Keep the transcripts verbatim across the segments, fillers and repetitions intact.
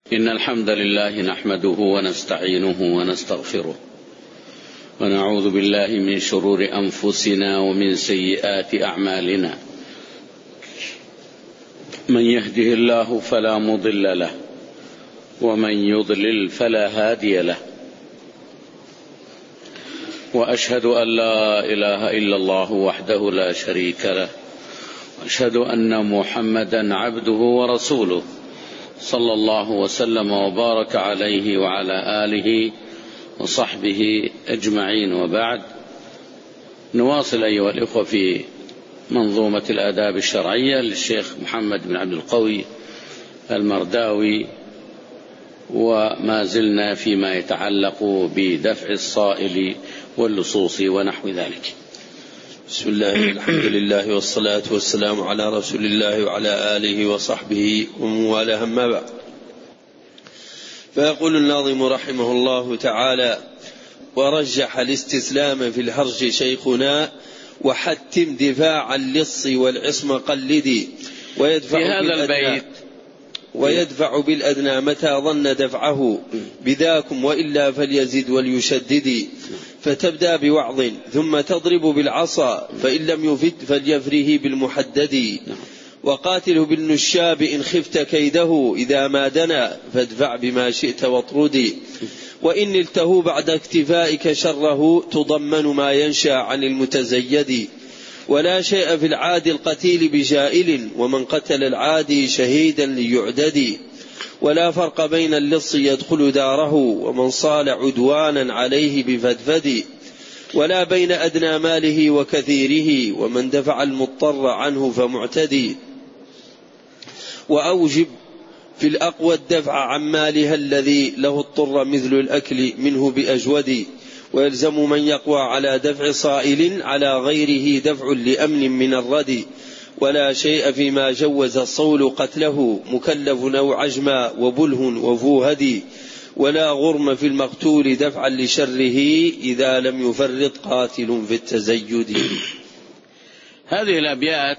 إن الحمد لله نحمده ونستعينه ونستغفره ونعوذ بالله من شرور أنفسنا ومن سيئات أعمالنا. من يهده الله فلا مضل له ومن يضلل فلا هادي له، وأشهد أن لا إله إلا الله وحده لا شريك له، وأشهد أن محمدا عبده ورسوله صلى الله وسلم وبارك عليه وعلى آله وصحبه أجمعين، وبعد. نواصل أيها الإخوة في منظومة الآداب الشرعية للشيخ محمد بن عبد القوي المرداوي، وما زلنا فيما يتعلق بدفع الصائل واللصوص ونحو ذلك. بسم الله الحمد لله والصلاة والسلام على رسول الله وعلى آله وصحبه ومن والاه، أما بعد. فيقول الناظم رحمه الله تعالى: ورجح الاستسلام في الهرج شيخنا، وحتم دفاع اللص والعصم قلدي، ويدفع في هذا البيت ويدفع بالأدنى متى ظن دفعه بذاكم، وإلا فليزد وليشدد، فتبدأ بوعظ ثم تضرب بالعصا، فإن لم يفد فليفره بالمحدد، وقاتله بالنشاب إن خفت كيده، إذا ما دنا فادفع بما شئت واطردي، وإن نلته بعد اكتفائك شره تضمن ما ينشأ عن المتزيد، ولا شيء في العادي القتيل بجائل، ومن قتل العادي شهيدا ليعدد، ولا فرق بين اللص يدخل داره ومن صال عدوانا عليه بفدفد، ولا بين أدنى ماله وكثيره ومن دفع المضطر عنه فمعتدي، وأوجب في الأقوى الدفع عن مالها الذي له اضطر مثل الأكل منه بأجود، ويلزم من يقوى على دفع صائل على غيره دفع لأمن من الرد، ولا شيء فيما جوز الصول قتله مكلف أو عجما وبله وفوهدي، ولا غرم في المقتول دفعا لشره إذا لم يفرط قاتل في التزيد. هذه الأبيات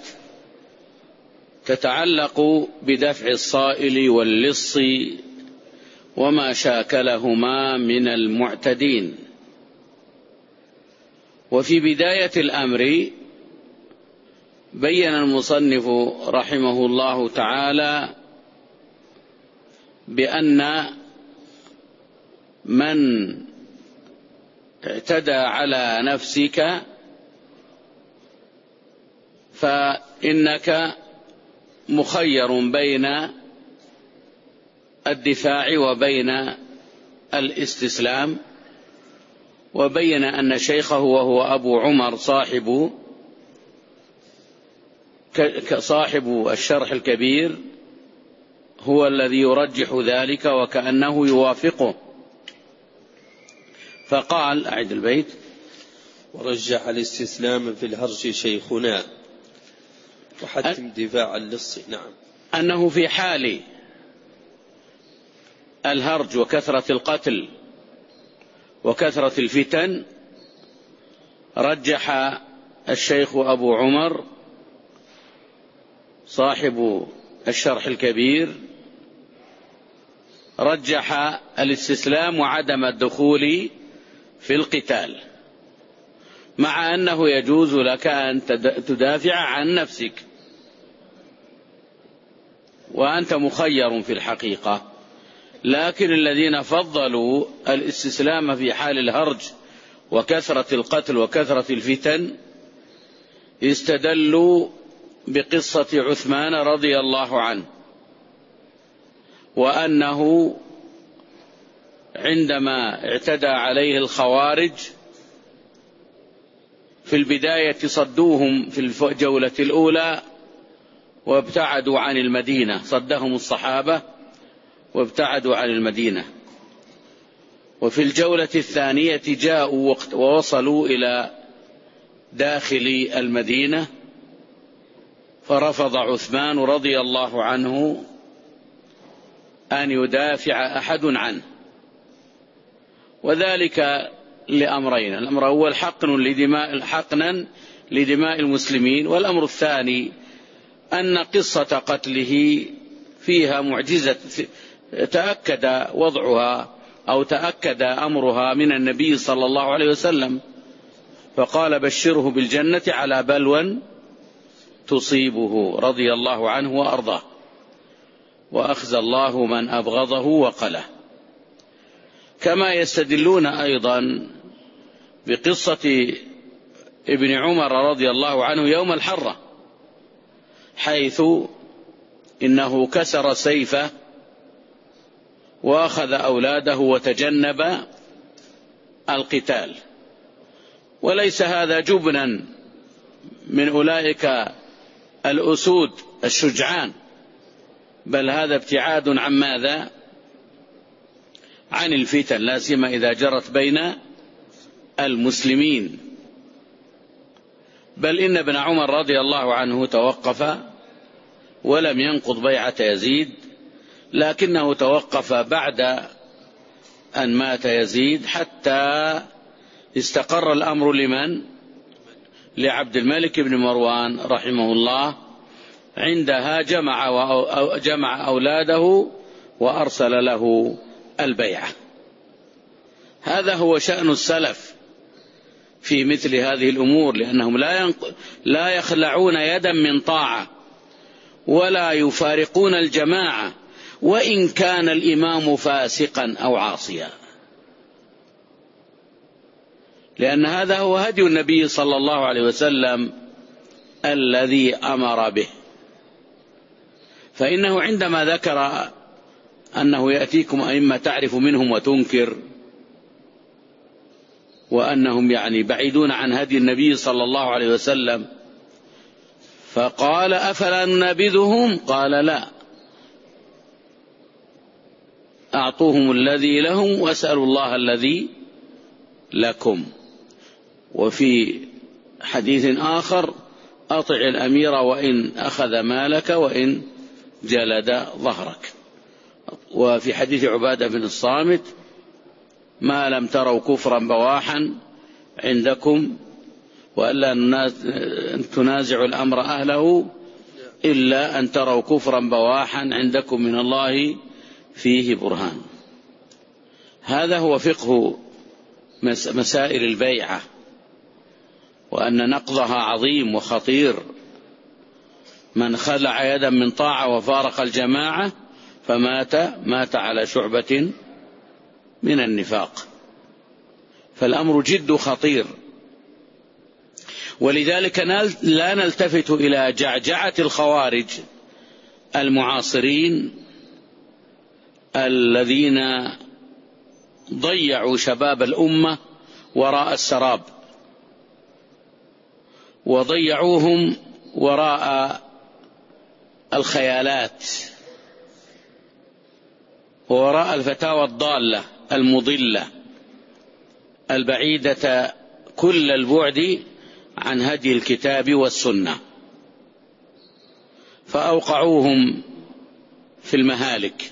تتعلق بدفع الصائل واللص وما شاكلهما من المعتدين. وفي بداية الأمر بين المصنف رحمه الله تعالى بأن من اعتدى على نفسك فإنك مخير بين الدفاع وبين الاستسلام، وبين أن شيخه وهو أبو عمر صاحب صاحب الشرح الكبير هو الذي يرجح ذلك وكأنه يوافقه، فقال: أعد البيت: ورجح الاستسلام في الهرج شيخنا، وحتم دفاع اللص. نعم، أنه في حال الهرج وكثرة القتل وكثرة الفتن رجح الشيخ أبو عمر صاحب الشرح الكبير رجح الاستسلام وعدم الدخول في القتال، مع أنه يجوز لك أن تدافع عن نفسك وأنت مخير في الحقيقة، لكن الذين فضلوا الاستسلام في حال الهرج وكثرة القتل وكثرة الفتن استدلوا بقصة عثمان رضي الله عنه، وأنه عندما اعتدى عليه الخوارج في البداية صدوهم في الجولة الأولى وابتعدوا عن المدينة، صدهم الصحابة وابتعدوا عن المدينة، وفي الجولة الثانية جاءوا ووصلوا إلى داخل المدينة، فرفض عثمان رضي الله عنه أن يدافع أحد عنه، وذلك لأمرين: الأمر الأول حقن لدماء حقنا لدماء المسلمين، والأمر الثاني أن قصة قتله فيها معجزة تأكد وضعها أو تأكد أمرها من النبي صلى الله عليه وسلم، فقال بشره بالجنة على بلوى تصيبه، رضي الله عنه وأرضاه، وأخزى الله من أبغضه وقله. كما يستدلون أيضا بقصة ابن عمر رضي الله عنه يوم الحرة، حيث إنه كسر سيفه وأخذ أولاده وتجنب القتال، وليس هذا جبنا من أولئك الأسود الشجعان، بل هذا ابتعاد عن ماذا؟ عن الفتن، لا سيما إذا جرت بين المسلمين. بل إن ابن عمر رضي الله عنه توقف ولم ينقض بيعة يزيد، لكنه توقف بعد أن مات يزيد حتى استقر الأمر لمن؟ لعبد الملك بن مروان رحمه الله. عندها جمع, جمع أولاده وأرسل له البيعة. هذا هو شأن السلف في مثل هذه الأمور، لأنهم لا, ينق... لا يخلعون يدا من طاعة ولا يفارقون الجماعة وإن كان الإمام فاسقا أو عاصيا، لأن هذا هو هدي النبي صلى الله عليه وسلم الذي أمر به. فإنه عندما ذكر أنه يأتيكم أئمة تعرف منهم وتنكر، وأنهم يعني بعيدون عن هدي النبي صلى الله عليه وسلم، فقال أفلا ننابذهم؟ قال لا، أعطوهم الذي لهم واسألوا الله الذي لكم. وفي حديث آخر أطع الأمير وإن أخذ مالك وإن جلد ظهرك. وفي حديث عبادة بن الصامت ما لم تروا كفرا بواحا عندكم وألا تنازعوا الأمر أهله إلا أن تروا كفرا بواحا عندكم من الله فيه برهان. هذا هو فقه مسائل البيعة، وأن نقضها عظيم وخطير. من خلع يدا من طاعة وفارق الجماعة فمات مات على شعبة من النفاق، فالأمر جد خطير. ولذلك لا نلتفت إلى جعجعة الخوارج المعاصرين الذين ضيعوا شباب الأمة وراء السراب، وضيعوهم وراء الخيالات ووراء الفتاوى الضالة المضلة البعيدة كل البعد عن هدي الكتاب والسنة، فأوقعوهم في المهالك.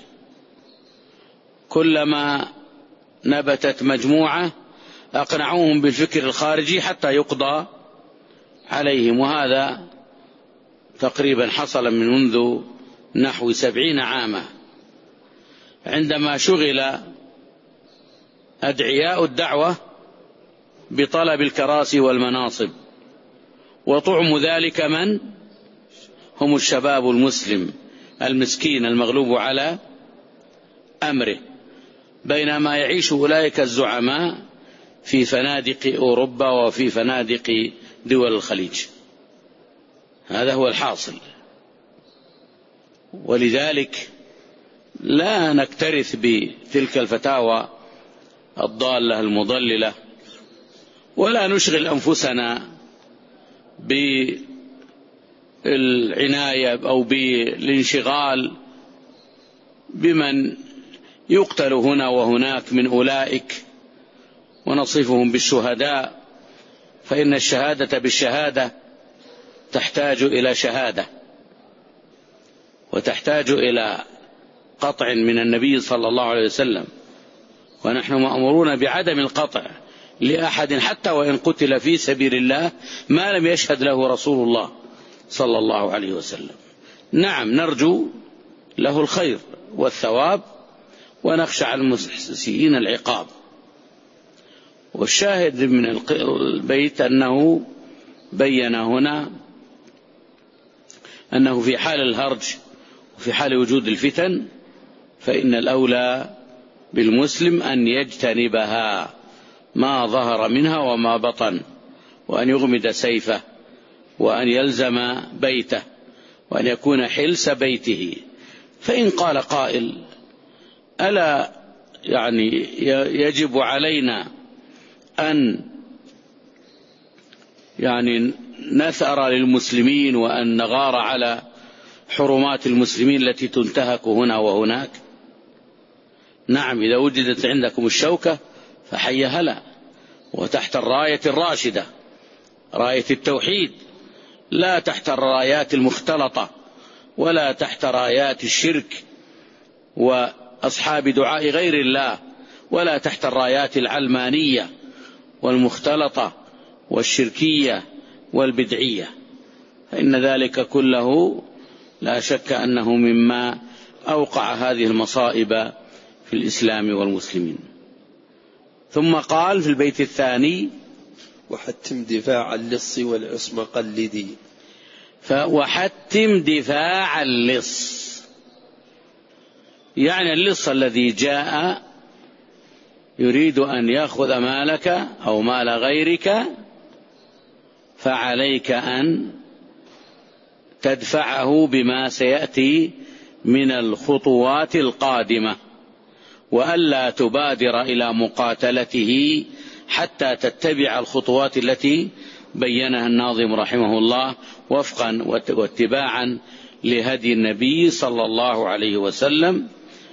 كلما نبتت مجموعة أقنعوهم بالفكر الخارجي حتى يقضى عليهم. وهذا تقريبا حصل من منذ نحو سبعين عاما، عندما شغل أدعياء الدعوة بطلب الكراسي والمناصب، وطعم ذلك من هم الشباب المسلم المسكين المغلوب على أمره، بينما يعيش أولئك الزعماء في فنادق أوروبا وفي فنادق دول الخليج. هذا هو الحاصل. ولذلك لا نكترث بتلك الفتاوى الضالة المضللة، ولا نشغل أنفسنا بالعناية أو بالانشغال بمن يقتل هنا وهناك من أولئك ونصفهم بالشهداء، فإن الشهادة بالشهادة تحتاج إلى شهادة، وتحتاج إلى قطع من النبي صلى الله عليه وسلم، ونحن مأمورون بعدم القطع لأحد حتى وإن قتل في سبيل الله ما لم يشهد له رسول الله صلى الله عليه وسلم. نعم نرجو له الخير والثواب ونخشى على المسيئين العقاب. والشاهد من البيت أنه بين هنا أنه في حال الهرج وفي حال وجود الفتن فإن الأولى بالمسلم أن يجتنبها ما ظهر منها وما بطن، وأن يغمد سيفه، وأن يلزم بيته، وأن يكون حلس بيته. فإن قال قائل ألا يعني يجب علينا أن يعني نثأر للمسلمين وأن نغار على حرمات المسلمين التي تنتهك هنا وهناك؟ نعم، إذا وجدت عندكم الشوكة فحي هلا، وتحت الراية الراشدة راية التوحيد، لا تحت الرايات المختلطة ولا تحت رايات الشرك وأصحاب دعاء غير الله، ولا تحت الرايات العلمانية والمختلطة والشركية والبدعية، فإن ذلك كله لا شك أنه مما أوقع هذه المصائب في الإسلام والمسلمين. ثم قال في البيت الثاني: وحتم دفاع اللص والعصم قلدي. وحتم دفاع اللص، يعني اللص الذي جاء يريد أن يأخذ مالك أو مال غيرك، فعليك أن تدفعه بما سيأتي من الخطوات القادمة، وألا تبادر إلى مقاتلته حتى تتبع الخطوات التي بينها الناظم رحمه الله وفقا واتباعا لهدي النبي صلى الله عليه وسلم.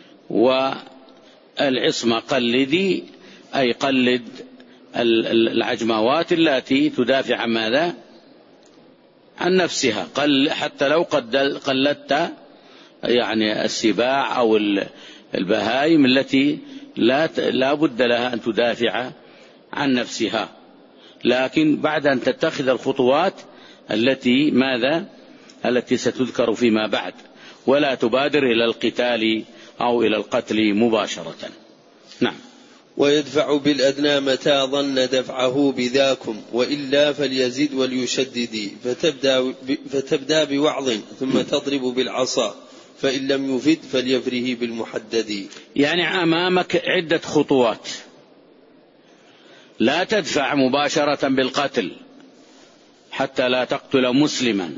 والعصمة قلدي، أي قلد العجموات التي تدافع عن ماذا؟ عن نفسها، قل حتى لو قد قلدت يعني السباع أو البهائم التي لا لا بد لها أن تدافع عن نفسها، لكن بعد أن تتخذ الخطوات التي ماذا التي ستذكر فيما بعد، ولا تبادر إلى القتال أو إلى القتل مباشرة. نعم. ويدفع بالأدنى متى ظن دفعه بذاكم وإلا فليزد وليشدد، فتبدأ, فتبدأ بوعظ ثم تضرب بالعصا، فإن لم يفد فليفره بالمحدد. يعني أمامك عدة خطوات، لا تدفع مباشرة بالقتل حتى لا تقتل مسلما،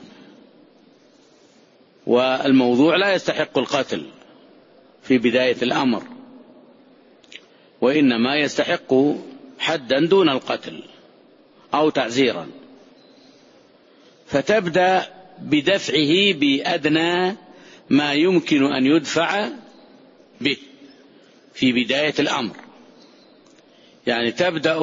والموضوع لا يستحق القتل في بداية الأمر، وإنما يستحق حدا دون القتل أو تعزيرا، فتبدأ بدفعه بأدنى ما يمكن أن يدفع به في بداية الأمر، يعني تبدأ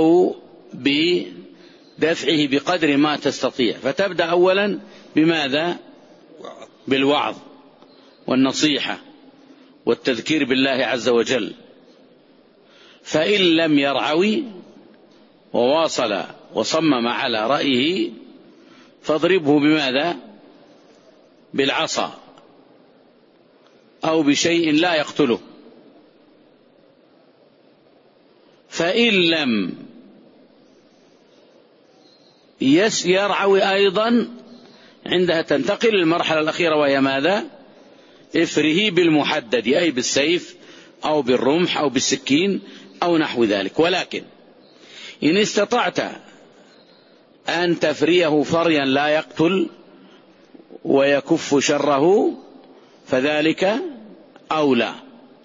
بدفعه بقدر ما تستطيع. فتبدأ أولا بماذا؟ بالوعظ والنصيحة والتذكير بالله عز وجل. فإن لم يرعوي وواصل وصمم على رأيه فاضربه بماذا؟ بالعصا أو بشيء لا يقتله. فإن لم يرعوي أيضا عندها تنتقل للمرحلة الأخيرة، وهي ماذا؟ افره بالمحدد، أي بالسيف أو بالرمح أو بالسكين أو نحو ذلك. ولكن إن استطعت أن تفريه فريا لا يقتل ويكف شره فذلك أولى.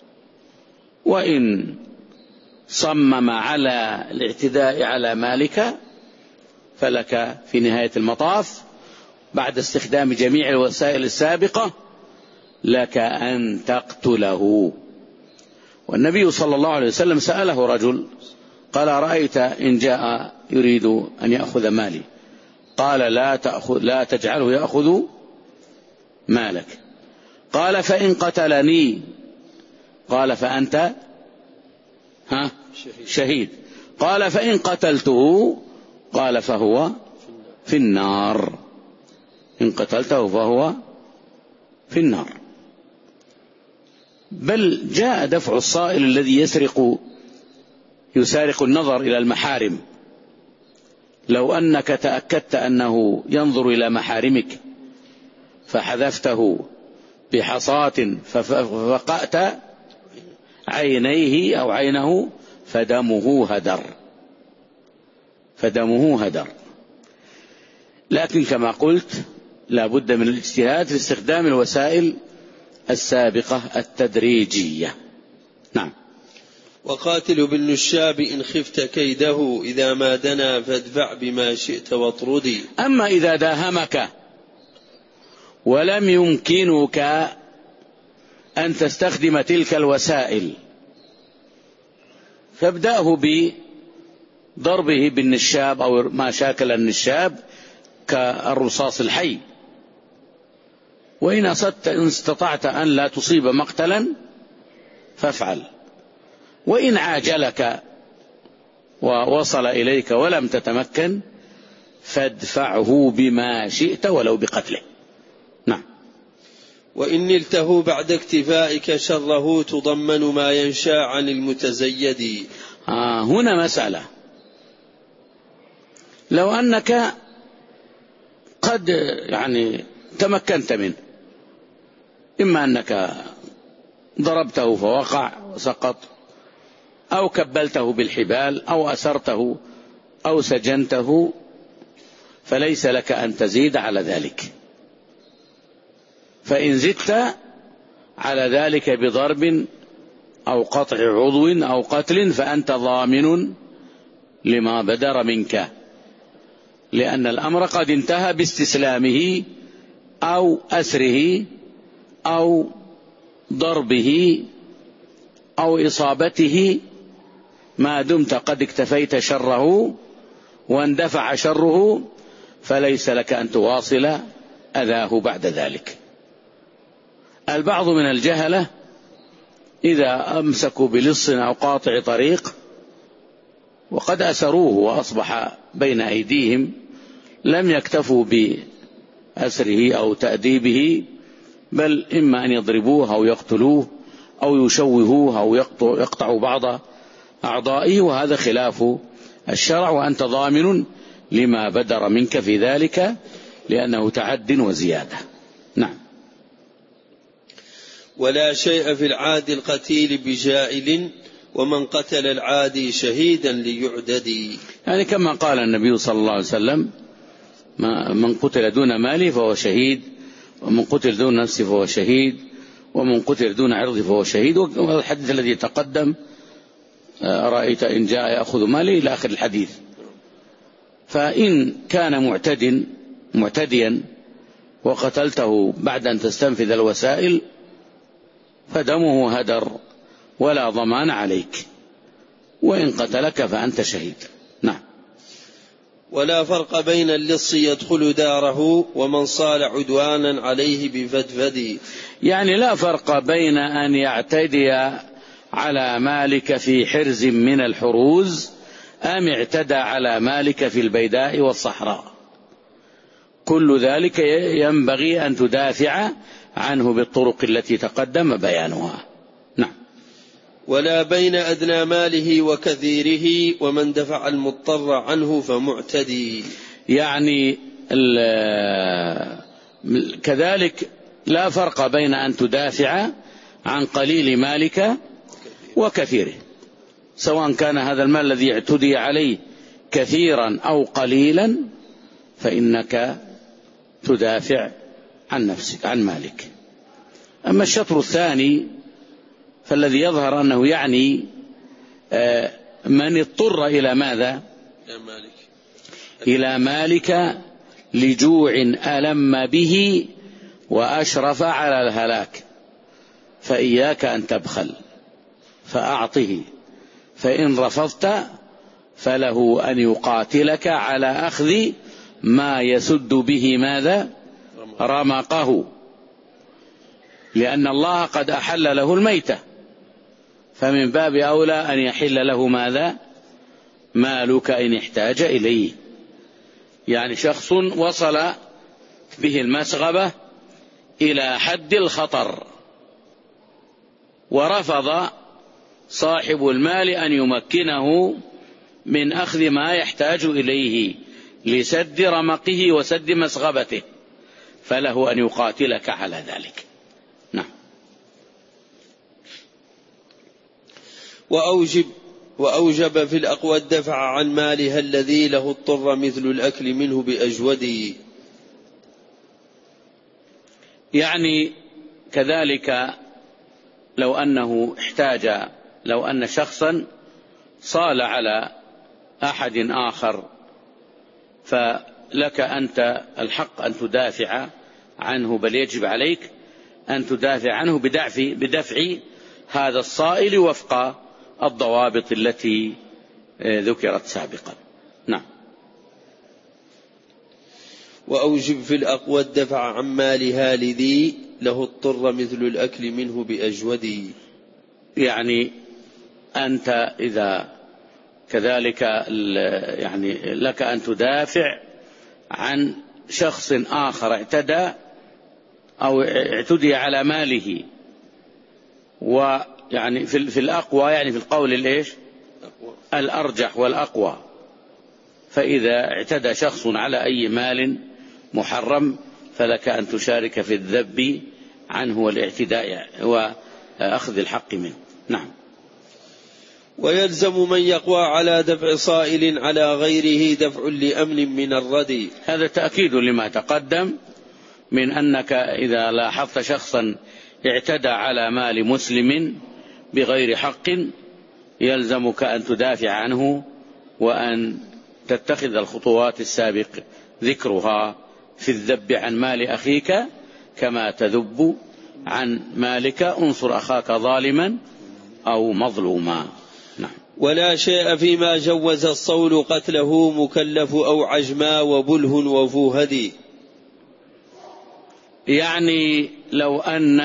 وإن صمم على الاعتداء على مالك فلك في نهاية المطاف بعد استخدام جميع الوسائل السابقة لك أن تقتله. والنبي صلى الله عليه وسلم سأله رجل قال: رأيت إن جاء يريد أن يأخذ مالي؟ قال: لا تأخذ لا تجعله يأخذ مالك. قال: فإن قتلني؟ قال: فأنت ها شهيد. قال: فإن قتلته؟ قال: فهو في النار. إن قتلته فهو في النار. بل جاء دفع الصائل الذي يسرق يسارق النظر إلى المحارم. لو أنك تأكدت أنه ينظر إلى محارمك فحذفته بحصاة ففقأت عينيه أو عينه فدمه هدر فدمه هدر. لكن كما قلت لا بد من الاجتهاد في استخدام الوسائل السابقة التدريجية. نعم. وقاتل بالنشاب إن خفت كيده إذا ما دنا فادفع بما شئت واطردي. أما إذا داهمك ولم يمكنك أن تستخدم تلك الوسائل فابدأه بضربه بالنشاب أو ما شاكل النشاب كالرصاص الحي، وإن استطعت أن لا تصيب مقتلا فافعل، وإن عاجلك ووصل إليك ولم تتمكن فادفعه بما شئت ولو بقتله. نعم. وإن نلته بعد اكتفائك شره تضمن ما ينشا عن المتزيد. آه هنا مسألة، لو أنك قد يعني تمكنت منه، إما أنك ضربته فوقع وسقط، أو كبلته بالحبال، أو أسرته، أو سجنته، فليس لك أن تزيد على ذلك. فإن زدت على ذلك بضرب أو قطع عضو أو قتل فأنت ضامن لما بدر منك، لأن الأمر قد انتهى باستسلامه أو أسره أو ضربه أو إصابته، ما دمت قد اكتفيت شره واندفع شره فليس لك أن تواصل أذاه بعد ذلك. البعض من الجهلة إذا أمسكوا بلص أو قاطع طريق وقد أسروه وأصبح بين أيديهم لم يكتفوا بأسره أو تأديبه، بل إما أن يضربوه أو يقتلوه أو يشوهوه أو يقطعوا بعض أعضائه، وهذا خلاف الشرع، وأنت ضامن لما بدر منك في ذلك لأنه تعد وزيادة. نعم. ولا شيء في العادي القتيل بجائل ومن قتل العادي شهيدا ليعدد. يعني كما قال النبي صلى الله عليه وسلم من قتل دون ماله فهو شهيد، ومن قتل دون نفسه فهو شهيد، ومن قتل دون عرضه فهو شهيد. والحديث الذي تقدم أرأيت إن جاء يأخذ مالي إلى آخر الحديث. فإن كان معتد معتديا وقتلته بعد أن تستنفذ الوسائل فدمه هدر ولا ضمان عليك، وإن قتلك فأنت شهيد. نعم. ولا فرق بين اللص يدخل داره ومن صال عدوانا عليه بفدفد. يعني لا فرق بين أن يعتدي على مالك في حرز من الحروز أم اعتدى على مالك في البيداء والصحراء، كل ذلك ينبغي أن تدافع عنه بالطرق التي تقدم بيانها. نعم. ولا بين أدنى ماله وكثيره ومن دفع المضطر عنه فمعتدي. يعني كذلك لا فرق بين أن تدافع عن قليل مالك وكثيره، سواء كان هذا المال الذي اعتدي عليه كثيرا أو قليلا فإنك تدافع عن نفسك عن مالك. أما الشطر الثاني فالذي يظهر أنه يعني من اضطر إلى ماذا؟ إلى مالك لجوع ألم به وأشرف على الهلاك، فإياك أن تبخل فأعطه، فإن رفضت فله أن يقاتلك على أخذ ما يسد به ماذا؟ رمقه، لأن الله قد أحل له الميتة، فمن باب أولى أن يحل له ماذا؟ مالك إن احتاج إليه. يعني شخص وصل به المسغبة إلى حد الخطر ورفض صاحب المال أن يمكنه من أخذ ما يحتاج إليه لسد رمقه وسد مسغبته، فله أن يقاتلك على ذلك. نعم. وأوجب وأوجب في الأقوى الدفع عن مالها الذي له اضطر مثل الأكل منه بأجوده. يعني كذلك لو أنه احتاج، لو أن شخصا صال على أحد آخر فلك أنت الحق أن تدافع عنه، بل يجب عليك أن تدافع عنه بدفع, بدفع هذا الصائل وفق الضوابط التي ذكرت سابقا. نعم. وأوجب في الأقوى الدفع عن مالها لذي له اضطر مثل الأكل منه بأجوده. يعني أنت إذا كذلك يعني لك أن تدافع عن شخص آخر اعتدى أو اعتدي على ماله، ويعني في الأقوى يعني في القول الإيش الأرجح والأقوى، فإذا اعتدى شخص على أي مال محرم فلك أن تشارك في الذب عنه والاعتداء وأخذ الحق منه. نعم. ويلزم من يقوى على دفع صائل على غيره دفع لأمن من الردي. هذا تأكيد لما تقدم من أنك إذا لاحظت شخصا اعتدى على مال مسلم بغير حق يلزمك أن تدافع عنه وأن تتخذ الخطوات السابق ذكرها في الذب عن مال أخيك كما تذب عن مالك. انصر أخاك ظالما أو مظلوما. نعم. ولا شيء فيما جوز الصول قتله مكلف أو عجما وبله وفو هدي. يعني لو أن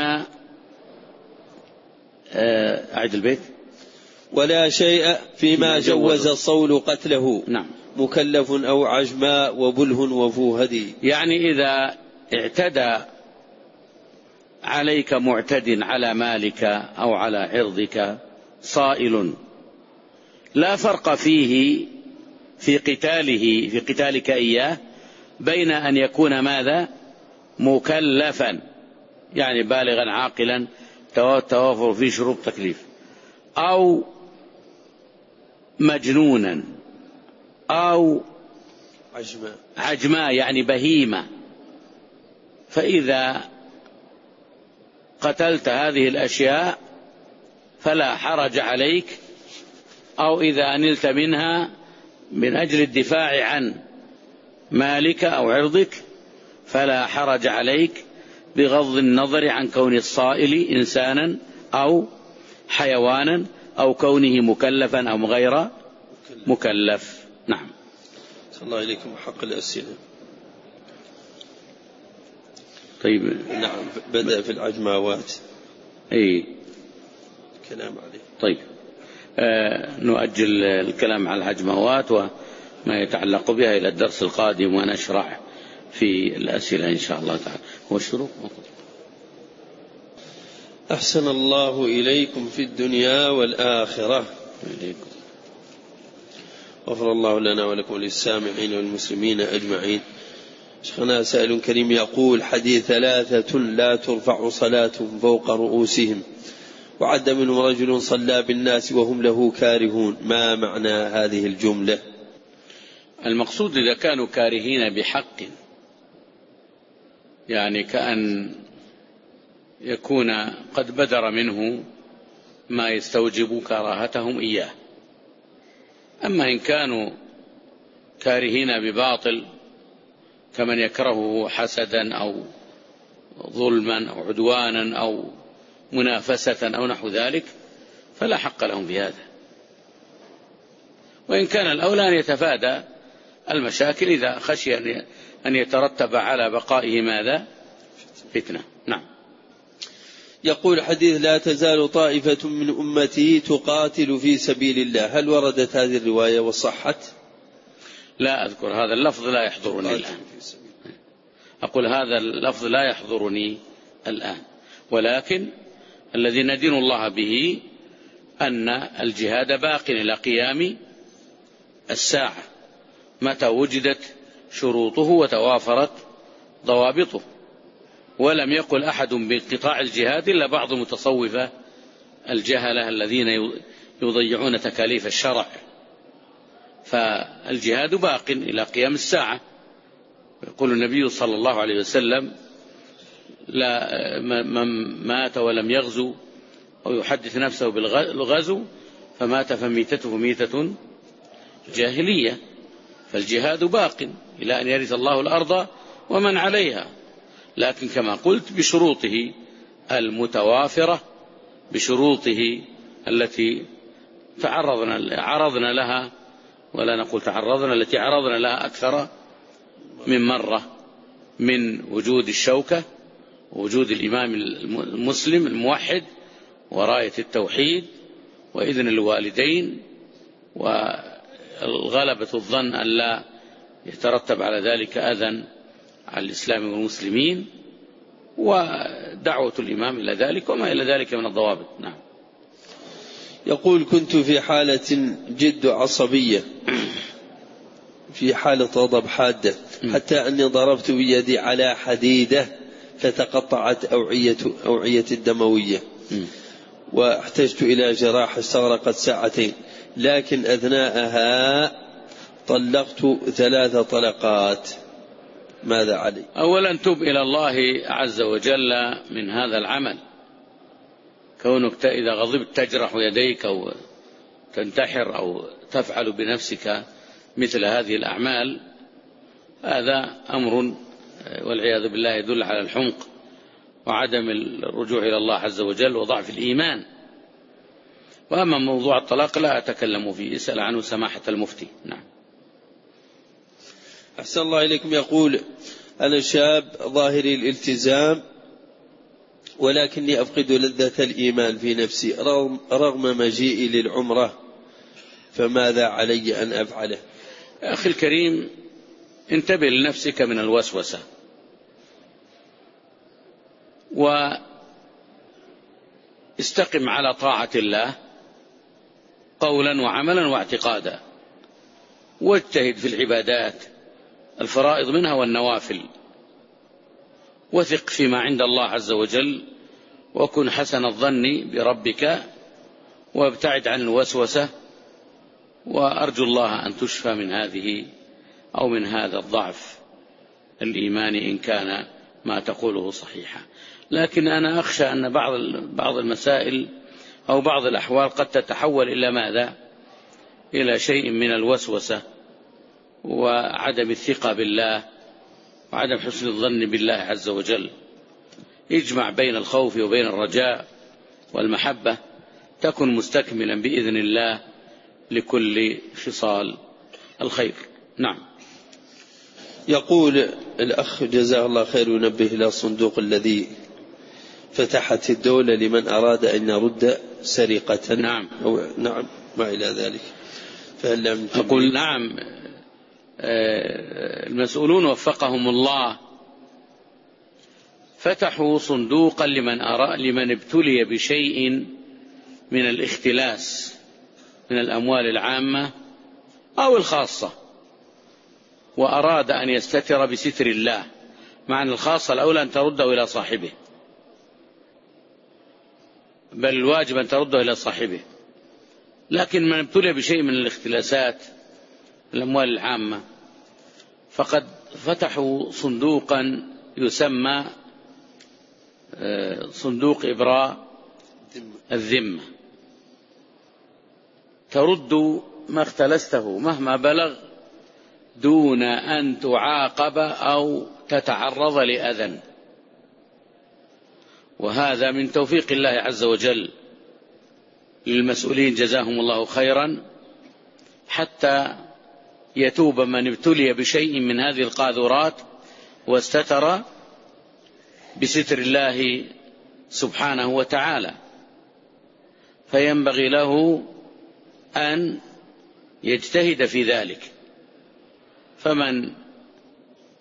أعد البيت. ولا شيء فيما جوز الصول قتله. نعم. مكلف أو عجما وبله وفو هدي. يعني إذا اعتدى عليك معتد على مالك أو على عرضك صائل لا فرق فيه في قتاله في قتالك إياه بين أن يكون ماذا مكلفا يعني بالغا عاقلا توافر في شروط تكليف، أو مجنونا، أو عجماء عجماء يعني بهيمة. فإذا قتلت هذه الأشياء فلا حرج عليك، أو إذا أنلت منها من أجل الدفاع عن مالك أو عرضك فلا حرج عليك بغض النظر عن كون الصائل إنسانا أو حيوانا أو كونه مكلفا أو غير مكلف. نعم. صلى الله عليكم حق الأسئلة. طيب. نعم. بدأ في العجماوات. أي كلام عليه. طيب. آه نؤجل الكلام على العجماوات وما يتعلق بها إلى الدرس القادم ونشرح في الأسئلة إن شاء الله تعالى. هو الشروط. أحسن الله إليكم في الدنيا والآخرة. إليكم. غفر الله لنا ولكم وللسامعين والمسلمين أجمعين. شيخنا سائل كريم يقول: حديث ثلاثة لا ترفع صلاتهم فوق رؤوسهم، وعد منهم رجل صلى بالناس وهم له كارهون، ما معنى هذه الجملة؟ المقصود إذا كانوا كارهين بحق، يعني كأن يكون قد بدر منه ما يستوجب كراهتهم إياه. أما إن كانوا كارهين بباطل كمن يكرهه حسدا أو ظلما أو عدوانا أو منافسة أو نحو ذلك فلا حق لهم في هذا، وإن كان الأولى أن يتفادى المشاكل إذا خشي أن يترتب على بقائه ماذا فتنة. نعم. يقول: حديث لا تزال طائفة من أمتي تقاتل في سبيل الله، هل وردت هذه الرواية وصحت؟ لا أذكر هذا اللفظ، لا يحضرني الآن. أقول هذا اللفظ لا يحضرني الآن، ولكن الذي ندين الله به أن الجهاد باق إلى قيام الساعة متى وجدت شروطه وتوافرت ضوابطه. ولم يقل أحد بانقطاع الجهاد إلا بعض المتصوفة الجهلة الذين يضيعون تكاليف الشرع. فالجهاد باق إلى قيام الساعة. يقول النبي صلى الله عليه وسلم: لا من مات ولم يغزو أو يحدث نفسه بالغزو فمات فميتته ميتة جاهلية. فالجهاد باق إلى أن يرث الله الأرض ومن عليها، لكن كما قلت بشروطه المتوافرة، بشروطه التي تعرضنا عرضنا لها، ولا نقول تعرضنا، التي عرضنا لها أكثر من مرة، من وجود الشوكة، ووجود الإمام المسلم الموحد وراية التوحيد، وإذن الوالدين، والغلبة الظن أن لا يترتب على ذلك أذى على الإسلام والمسلمين، ودعوة الإمام إلى ذلك وما إلى ذلك من الضوابط. نعم. يقول: كنت في حالة جد عصبية، في حالة غضب حادة، حتى أني ضربت بيدي على حديدة فتقطعت أوعية أوعية الدموية، واحتجت إلى جراحة استغرقت ساعتين، لكن أثناءها طلقت ثلاث طلقات، ماذا علي؟ أولا تب إلى الله عز وجل من هذا العمل. كونك إذا غضبت تجرح يديك أو تنتحر أو تفعل بنفسك مثل هذه الأعمال، هذا أمر والعياذ بالله يدل على الحمق وعدم الرجوع إلى الله عز وجل وضعف الإيمان. وأما موضوع الطلاق لا أتكلم فيه، اسأل عنه سماحة المفتي. نعم. أحسن الله إليكم. يقول: أنا شاب ظاهري الالتزام، ولكني أفقد لذة الإيمان في نفسي رغم, رغم مجيئي للعمرة، فماذا علي أن أفعله؟ أخي الكريم، انتبه لنفسك من الوسوسة، واستقم على طاعة الله قولا وعملا واعتقادا، واجتهد في العبادات الفرائض منها والنوافل، وثق فيما عند الله عز وجل، وكن حسن الظن بربك، وابتعد عن الوسوسة، وأرجو الله أن تشفى من هذه أو من هذا الضعف الإيماني إن كان ما تقوله صحيحا. لكن أنا أخشى أن بعض بعض المسائل أو بعض الأحوال قد تتحول إلى ماذا؟ إلى شيء من الوسوسة وعدم الثقة بالله وعدم حسن الظن بالله عز وجل. اجمع بين الخوف وبين الرجاء والمحبة، تكن مستكملا بإذن الله لكل خصال الخير. نعم. يقول الأخ جزاه الله خير: ينبه إلى الصندوق الذي فتحت الدولة لمن أراد أن يرد سرقة. نعم. أو نعم ما إلى ذلك، فهل لم أقول نعم. المسؤولون وفقهم الله فتحوا صندوقا لمن أرى لمن ابتلي بشيء من الاختلاس من الأموال العامة أو الخاصة، وأراد أن يستتر بستر الله، مع أن الخاصة الأولى أن ترده إلى صاحبه، بل الواجب أن ترده إلى صاحبه. لكن من ابتلي بشيء من الاختلاسات الأموال العامة فقد فتحوا صندوقا يسمى صندوق إبراء الذمة، ترد ما اختلسته مهما بلغ دون أن تعاقب أو تتعرض لأذى، وهذا من توفيق الله عز وجل للمسؤولين جزاهم الله خيرا، حتى يتوب من ابتلي بشيء من هذه القاذورات واستتر بستر الله سبحانه وتعالى. فينبغي له أن يجتهد في ذلك. فمن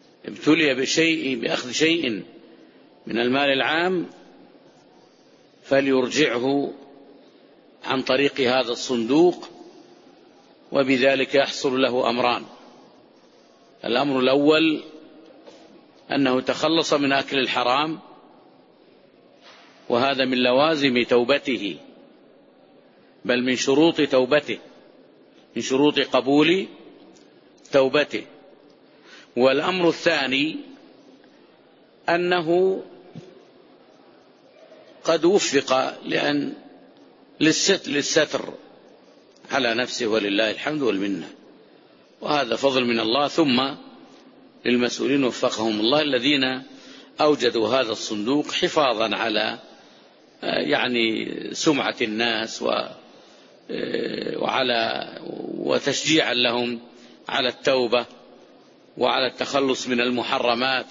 ابتلي بشيء بأخذ شيء من المال العام فليرجعه عن طريق هذا الصندوق، وبذلك يحصل له أمران. الأمر الأول أنه تخلص من أكل الحرام، وهذا من لوازم توبته، بل من شروط توبته، من شروط قبول توبته. والأمر الثاني أنه قد وفق لأن للستر على نفسه، ولله الحمد والمنة، وهذا فضل من الله، ثم للمسؤولين وفقهم الله الذين أوجدوا هذا الصندوق حفاظا على يعني سمعة الناس وعلى وتشجيعا لهم على التوبة وعلى التخلص من المحرمات.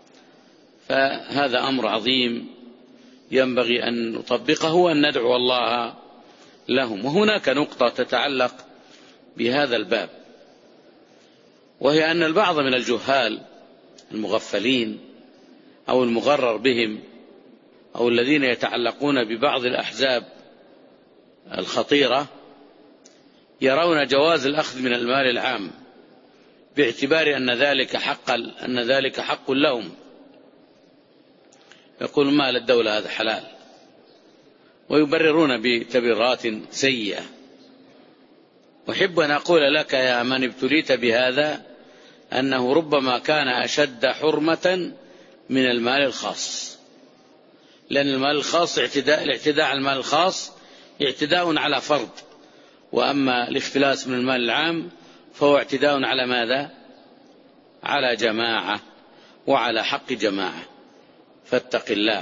فهذا أمر عظيم ينبغي أن نطبقه وأن ندعو الله لهم. وهناك نقطة تتعلق بهذا الباب، وهي أن البعض من الجهال المغفلين أو المغرر بهم أو الذين يتعلقون ببعض الأحزاب الخطيرة يرون جواز الأخذ من المال العام باعتبار أن ذلك حق أن ذلك حق لهم. يقول مال الدولة هذا حلال، ويبررون بتبريرات سيئة. أحب أن أقول لك يا من ابتليت بهذا أنه ربما كان أشد حرمة من المال الخاص، لأن المال الخاص اعتداء الاعتداء على المال الخاص اعتداء على فرد، وأما الاختلاس من المال العام فهو اعتداء على ماذا؟ على جماعة وعلى حق جماعة، فاتق الله.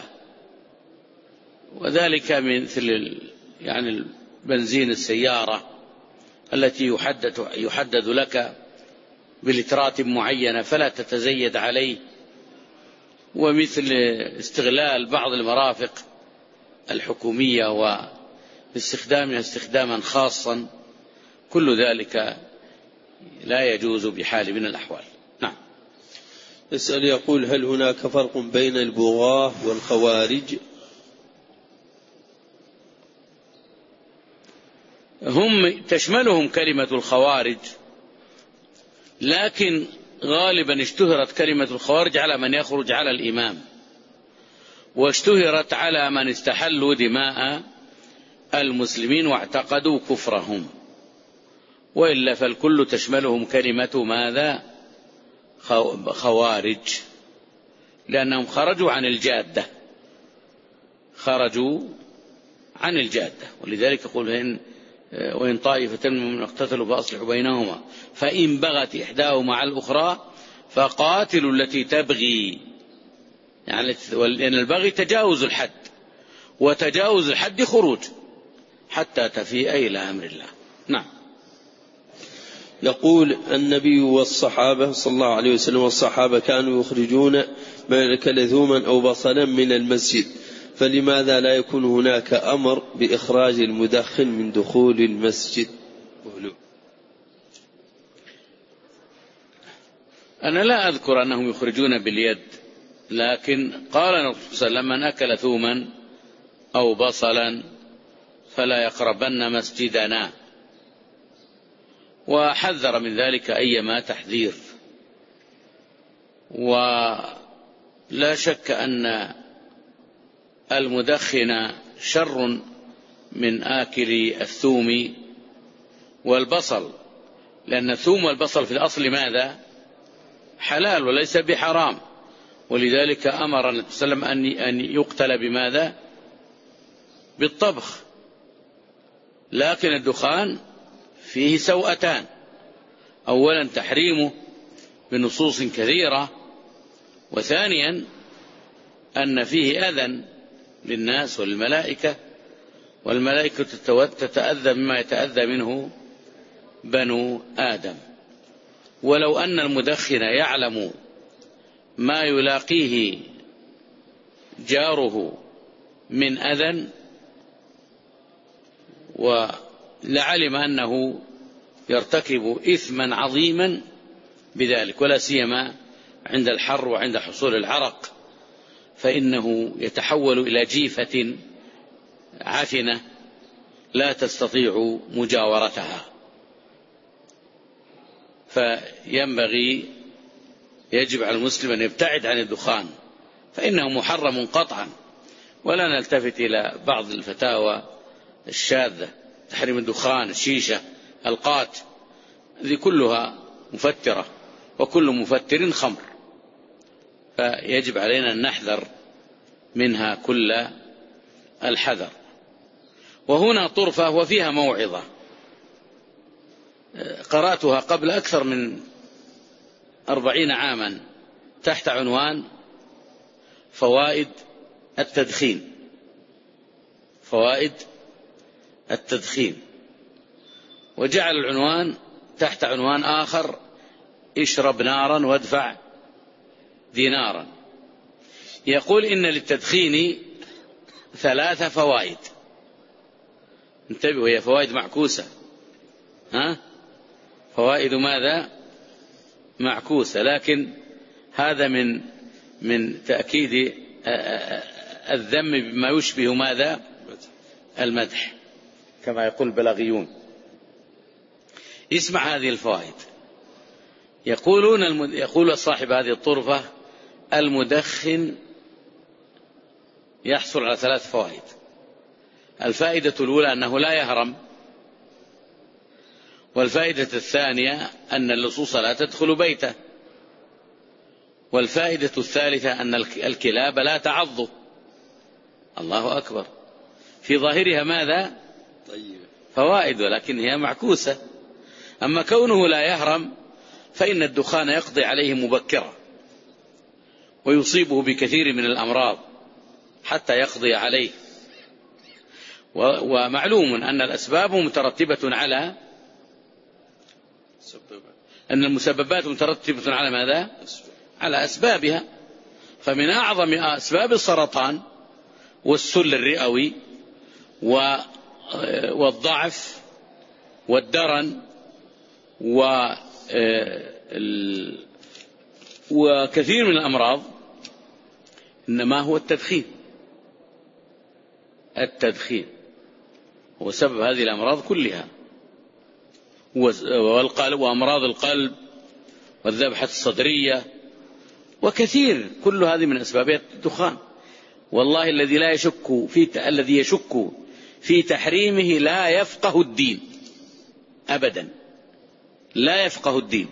وذلك مثل يعني بنزين السيارة التي يحدد, يحدد لك بلترات معينة فلا تتزيد عليه، ومثل استغلال بعض المرافق الحكومية واستخدامها استخداما خاصا، كل ذلك لا يجوز بحال من الأحوال. نعم. يسأل يقول هل هناك فرق بين البغاة والخوارج؟ هم تشملهم كلمة الخوارج، لكن غالبا اشتهرت كلمة الخوارج على من يخرج على الإمام، واشتهرت على من استحلوا دماء المسلمين واعتقدوا كفرهم، وإلا فالكل تشملهم كلمة ماذا؟ خوارج، لأنهم خرجوا عن الجادة، خرجوا عن الجادة. ولذلك يقول إن وإن طائفة من اقتتلوا فأصلحوا بينهما فإن بغت إحداهما على الأخرى فقاتلوا التي تبغي، يعني لأن البغي تجاوز الحد، وتجاوز الحد خروج حتى تفيء إلى أمر الله. نعم. يقول النبي والصحابة صلى الله عليه وسلم والصحابة كانوا يخرجون من كلثوما أو بصلا من المسجد، فلماذا لا يكون هناك أمر بإخراج المدخن من دخول المسجد؟ أنا لا أذكر أنهم يخرجون باليد، لكن قال النبي صلى الله عليه وسلم من أكل ثوما أو بصلا فلا يقربن مسجدنا، وحذر من ذلك أيما تحذير. ولا شك أن المدخن شر من آكل الثوم والبصل، لأن الثوم والبصل في الأصل ماذا؟ حلال وليس بحرام، ولذلك أمر النبي صلى الله عليه وسلم أن يقتل بماذا؟ بالطبخ. لكن الدخان فيه سوءتان، أولا تحريمه بنصوص كثيرة، وثانيا أن فيه أذى للناس والملائكة، والملائكة تتأذى مما يتأذى منه بنو آدم. ولو أن المدخن يعلم ما يلاقيه جاره من أذى ولعلم أنه يرتكب إثما عظيما بذلك، ولا سيما عند الحر وعند حصول العرق، فإنه يتحول إلى جيفة عفنة لا تستطيع مجاورتها، فينبغي يجب على المسلم أن يبتعد عن الدخان فإنه محرم قطعا. ولا نلتفت إلى بعض الفتاوى الشاذة تحريم الدخان، الشيشة، القات، هذه كلها مفترة، وكل مفتر خمر، فيجب علينا أن نحذر منها كل الحذر. وهنا طرفة وفيها موعظة قرأتها قبل أكثر من أربعين عاما تحت عنوان فوائد التدخين. فوائد التدخين، وجعل العنوان تحت عنوان آخر: اشرب نارا وادفع دينارا. يقول إن للتدخين ثلاث فوائد. انتبهوا، هي فوائد معكوسة. ها؟ فوائد ماذا؟ معكوسة، لكن هذا من من تأكيد الذم بما يشبه ماذا؟ المدح، كما يقول البلاغيون. اسمع هذه الفوائد. يقولون المد... يقول صاحب هذه الطرفة: المدخن يحصل على ثلاث فوائد. الفائدة الأولى أنه لا يهرم، والفائدة الثانية أن اللصوص لا تدخل بيته، والفائدة الثالثة أن الكلاب لا تعض. الله أكبر، في ظاهرها ماذا؟ طيب. فوائد، ولكن هي معكوسة. أما كونه لا يهرم فإن الدخان يقضي عليه مبكرا ويصيبه بكثير من الأمراض حتى يقضي عليه. ومعلوم أن الأسباب مترتبة على أن المسببات مترتبة على ماذا؟ على أسبابها. فمن أعظم أسباب السرطان والسل الرئوي والضعف والدرن وكثير من الأمراض إنما هو التدخين. التدخين هو سبب هذه الأمراض كلها، وأمراض القلب والذبحة الصدرية وكثير، كل هذه من أسباب الدخان. والله الذي لا يشك في الذي يشك في تحريمه لا يفقه الدين أبدا، لا يفقه الدين.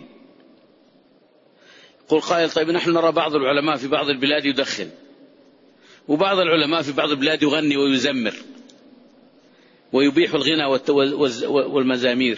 قل قائل: طيب نحن نرى بعض العلماء في بعض البلاد يدخن، وبعض العلماء في بعض البلاد يغني ويزمر ويبيح الغنى والمزامير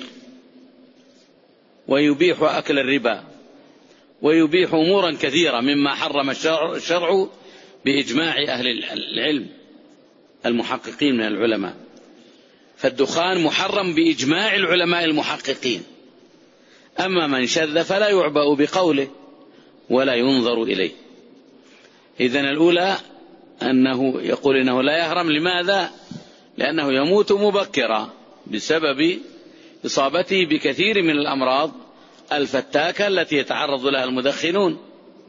ويبيح أكل الربا ويبيح أمورا كثيرة مما حرم الشرع بإجماع أهل العلم المحققين من العلماء. فالدخان محرم بإجماع العلماء المحققين. أما من شذ فلا يعبأ بقوله ولا ينظر إليه. إذن الأولى أنه يقول إنه لا يهرم. لماذا؟ لأنه يموت مبكرا بسبب إصابته بكثير من الأمراض الفتاكة التي يتعرض لها المدخنون.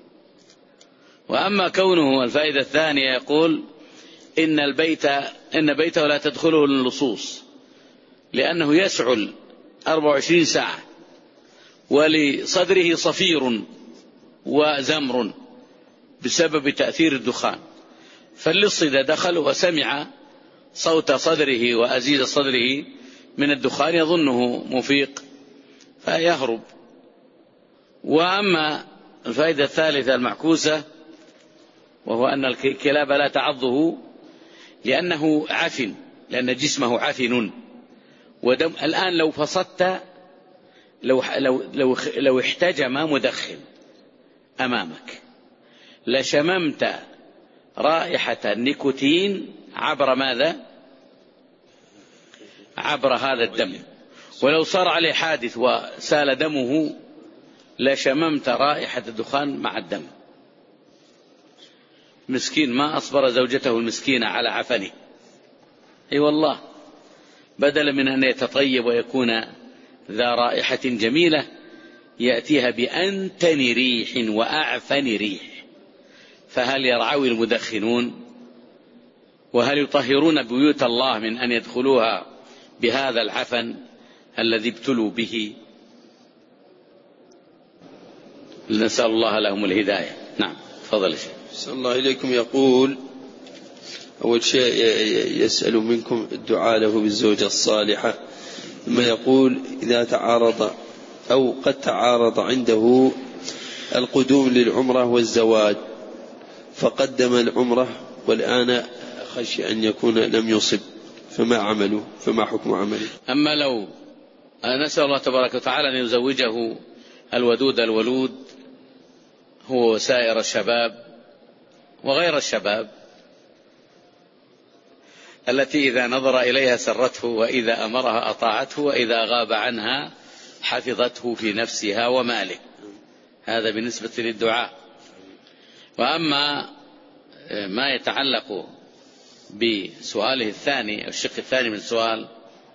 وأما كونه، الفائدة الثانية، يقول إن البيت إن بيته لا تدخله اللصوص لأنه يسعل أربع وعشرين ساعة، ولصدره صفير وزمر بسبب تأثير الدخان. فاللص إذا دخل وسمع صوت صدره وأزيز صدره من الدخان يظنه مفيق فيهرب. وأما الفائدة الثالثة المعكوسة، وهو أن الكلاب لا تعضه لأنه عفن، لأن جسمه عفن ودم. الآن لو فصدت، لو, لو, لو, لو احتجم مدخن أمامك لشممت رائحة النيكوتين عبر ماذا؟ عبر هذا الدم. ولو صار عليه حادث وسال دمه لشممت رائحة الدخان مع الدم. مسكين ما أصبر زوجته المسكينة على عفنه. أي والله، بدلا من أن يتطيب ويكون ذا رائحة جميلة يأتيها بأنتن ريح وأعفن ريح. فهل يرعوي المدخنون وهل يطهرون بيوت الله من أن يدخلوها بهذا العفن الذي ابتلوا به؟ نسأل الله لهم الهداية. نعم تفضل يا شيخ. صلى الله إليكم. يقول أول شيء يسأل منكم الدعاء له بالزوجة الصالحة، ثم يقول إذا تعارض أو قد تعارض عنده القدوم للعمرة والزواج فقدم العمرة والآن خشي أن يكون لم يصب، فما عمله فما حكم عمله؟ أما لو نسأل الله تبارك وتعالى أن يزوجه الودود الولود هو وسائر الشباب وغير الشباب التي إذا نظر إليها سرته، وإذا أمرها أطاعته، وإذا غاب عنها حفظته في نفسها وماله. هذا بالنسبة للدعاء. وأما ما يتعلق بسؤاله الثاني، الشق الثاني من السؤال،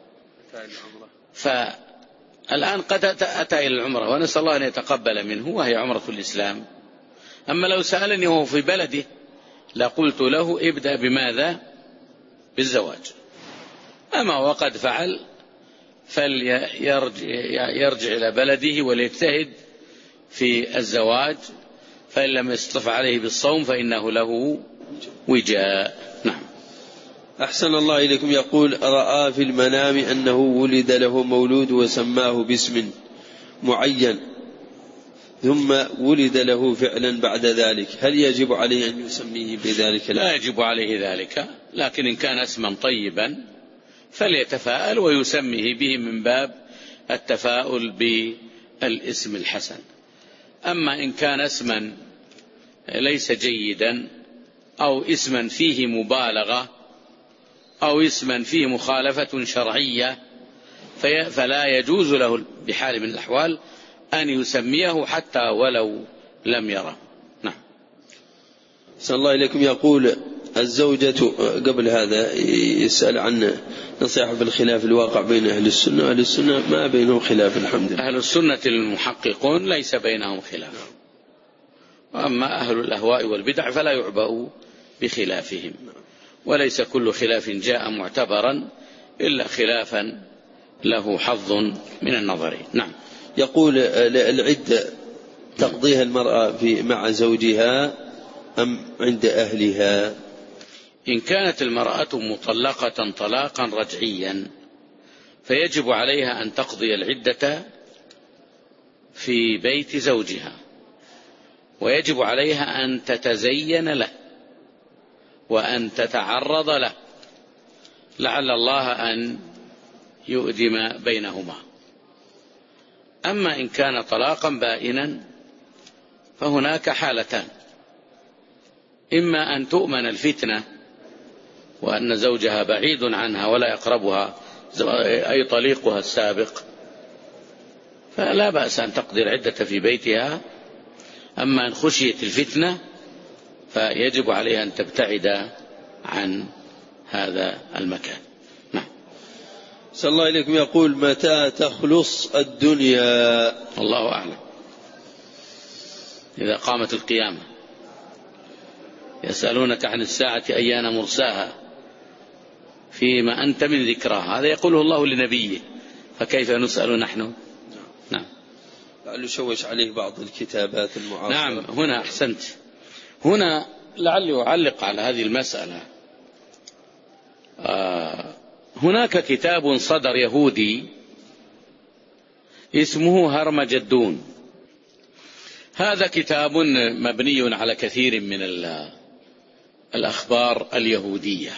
فالآن قد أتى إلى العمرة ونسأل الله أن يتقبل منه وهي عمرة الإسلام. أما لو سألني وهو في بلده لقلت له ابدأ بماذا؟ بالزواج. أما وقد فعل فليرجع إلى بلده وليجتهد في الزواج، فإن لم يستطع عليه بالصوم فإنه له وجاء. نعم. أحسن الله إليكم. يقول رأى في المنام أنه ولد له مولود وسماه باسم معين ثم ولد له فعلا بعد ذلك، هل يجب عليه أن يسميه بذلك؟ لا يجب عليه ذلك، لكن إن كان اسما طيبا فليتفاءل ويسميه به من باب التفاؤل بالاسم الحسن. أما إن كان اسما ليس جيدا أو اسما فيه مبالغة أو اسما فيه مخالفة شرعية فلا يجوز له بحال من الأحوال أن يسميه حتى ولو لم يره. نعم. صلى الله إليكم. يقول الزوجة قبل هذا يسأل عن نصيحة في الخلاف الواقع بين أهل السنة. أهل السنة ما بينهم خلاف الحمد لله. أهل السنة المحققون ليس بينهم خلاف، وأما أهل الأهواء والبدع فلا يعبأ بخلافهم، وليس كل خلاف جاء معتبرا إلا خلافا له حظ من النظر. نعم. يقول العدة تقضيها المرأة في مع زوجها أم عند أهلها؟ إن كانت المرأة مطلقة طلاقا رجعيا فيجب عليها أن تقضي العدة في بيت زوجها، ويجب عليها أن تتزين له وأن تتعرض له لعل الله أن يؤدم بينهما. أما إن كان طلاقا بائنا فهناك حالتان: إما أن تؤمن الفتنة وأن زوجها بعيد عنها ولا يقربها أي طليقها السابق، فلا بأس أن تقضي العدة في بيتها. أما إن خشيت الفتنة فيجب عليها أن تبتعد عن هذا المكان. نعم. صلى الله إليكم. يقول متى تخلص الدنيا؟ الله أعلم. إذا قامت القيامة. يسألونك عن الساعة أيان مرساها فيما أنت من ذكراها، هذا يقوله الله لنبيه، فكيف نسأل نحن؟ نعم. لعله شوش عليه بعض الكتابات المعاصرة. نعم. هنا أحسنت. هنا لعلي أعلق على هذه المسألة. آه هناك كتاب صدر يهودي اسمه هرمجدون. هذا كتاب مبني على كثير من الأخبار اليهودية،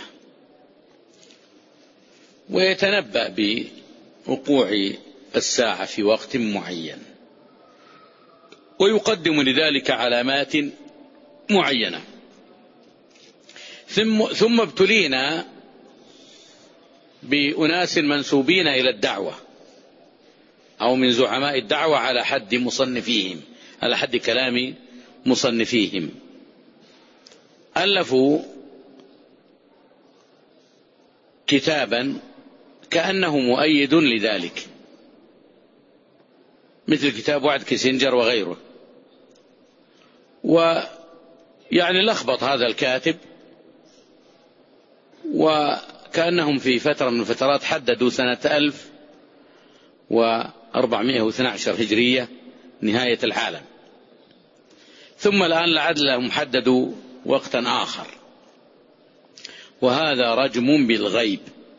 ويتنبأ بوقوع الساعة في وقت معين، ويقدم لذلك علامات معينة. ثم, ثم ابتلينا بأناس منسوبين إلى الدعوة أو من زعماء الدعوة على حد مصنفيهم، على حد كلام مصنفيهم، ألفوا كتابا كأنه مؤيد لذلك، مثل كتاب وعد كيسنجر وغيره. ويعني لخبط هذا الكاتب وكأنهم في فترة من الفترات حددوا سنة ألف وأربعمائة واثني عشر هجرية نهاية العالم، ثم الآن لعلهم حددوا وقتا آخر، وهذا رجم بالغيب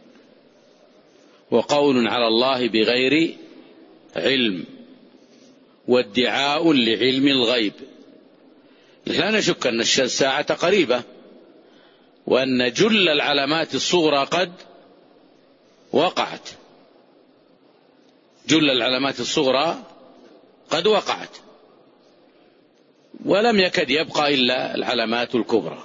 وقول على الله بغير علم وادعاء لعلم الغيب. لا نشك أن الساعة قريبة، وأن جل العلامات الصغرى قد وقعت، جل العلامات الصغرى قد وقعت، ولم يكد يبقى إلا العلامات الكبرى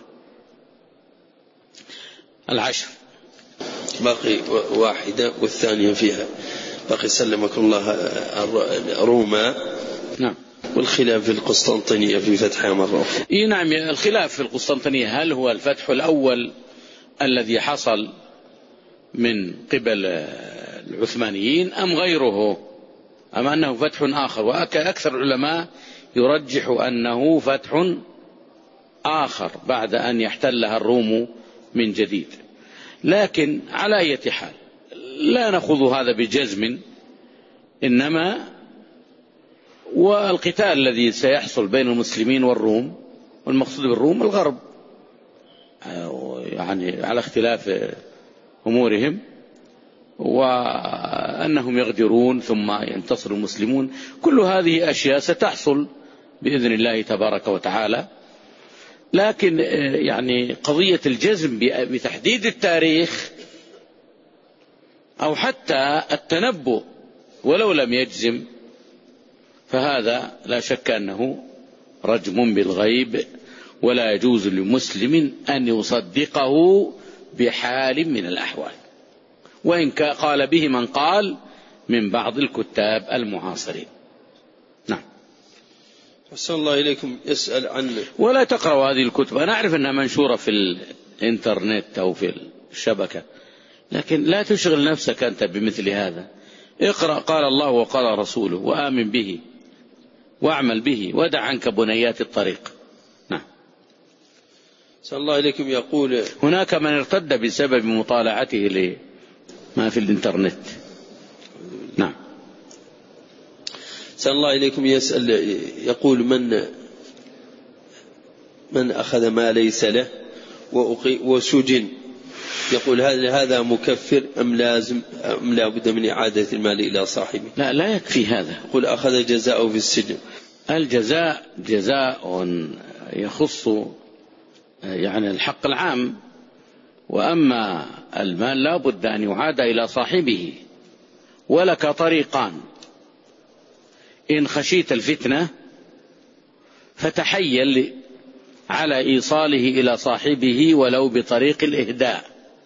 العشر. باقي واحدة والثانية فيها باقي سلمكم الله روما. نعم. والخلاف في القسطنطينية في فتحها مرة أخرى. إيه نعم، الخلاف في القسطنطينية هل هو الفتح الأول الذي حصل من قبل العثمانيين أم غيره، أم أنه فتح آخر؟ وأكثر العلماء يرجح أنه فتح آخر بعد أن يحتلها الروم من جديد، لكن على أي حال لا نأخذ هذا بجزم، إنما والقتال الذي سيحصل بين المسلمين والروم، والمقصود بالروم الغرب يعني على اختلاف أمورهم، وأنهم يغدرون ثم ينتصر المسلمون، كل هذه أشياء ستحصل بإذن الله تبارك وتعالى. لكن يعني قضية الجزم بتحديد التاريخ أو حتى التنبؤ ولو لم يجزم، فهذا لا شك أنه رجم بالغيب، ولا يجوز لمسلم أن يصدقه بحال من الأحوال، وإن قال به من قال من بعض الكتاب المعاصرين. نعم. أحسن الله إليكم. يسأل عن ولا تقرأوا هذه الكتب، أنا أعرف أنها منشورة في الإنترنت أو في الشبكة، لكن لا تشغل نفسك أنت بمثل هذا. اقرأ قال الله وقال رسوله وآمن به واعمل به ودع عنك بنيات الطريق. نعم. أحسن الله إليكم. يقول هناك من ارتد بسبب مطالعته لما في الإنترنت. نعم. أحسن الله إليكم. يسأل يقول من من أخذ ما ليس له وسجن، يقول هل هذا مكفر أم لازم أم لا بد من إعادة المال إلى صاحبه؟ لا لا يكفي هذا. يقول أخذ جزاءه في السجن. الجزاء جزاء يخص يعني الحق العام، وأما المال لا بد أن يعاد إلى صاحبه. ولك طريقان: إن خشيت الفتنة فتحيل على إيصاله إلى صاحبه ولو بطريق الإهداء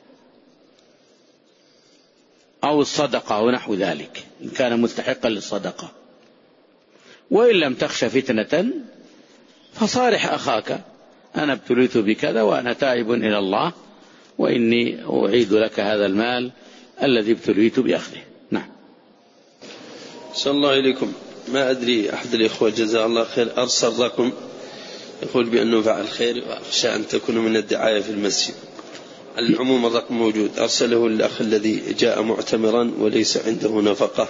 أو الصدقة ونحو ذلك إن كان مستحقا للصدقة، وإن لم تخش فتنة فصارح أخاك: أنا ابتليت بكذا وأنا تائب إلى الله وإني أعيد لك هذا المال الذي ابتليت بأخذه. نعم. صلى الله إليكم. ما أدري أحد الإخوة جزاه الله خير أرسل رقم يقول بأنه فعل خير وأخشى أن تكون من الدعاية في المسجد. على العموم الرقم موجود، أرسله الأخ الذي جاء معتمرا وليس عنده نفقة،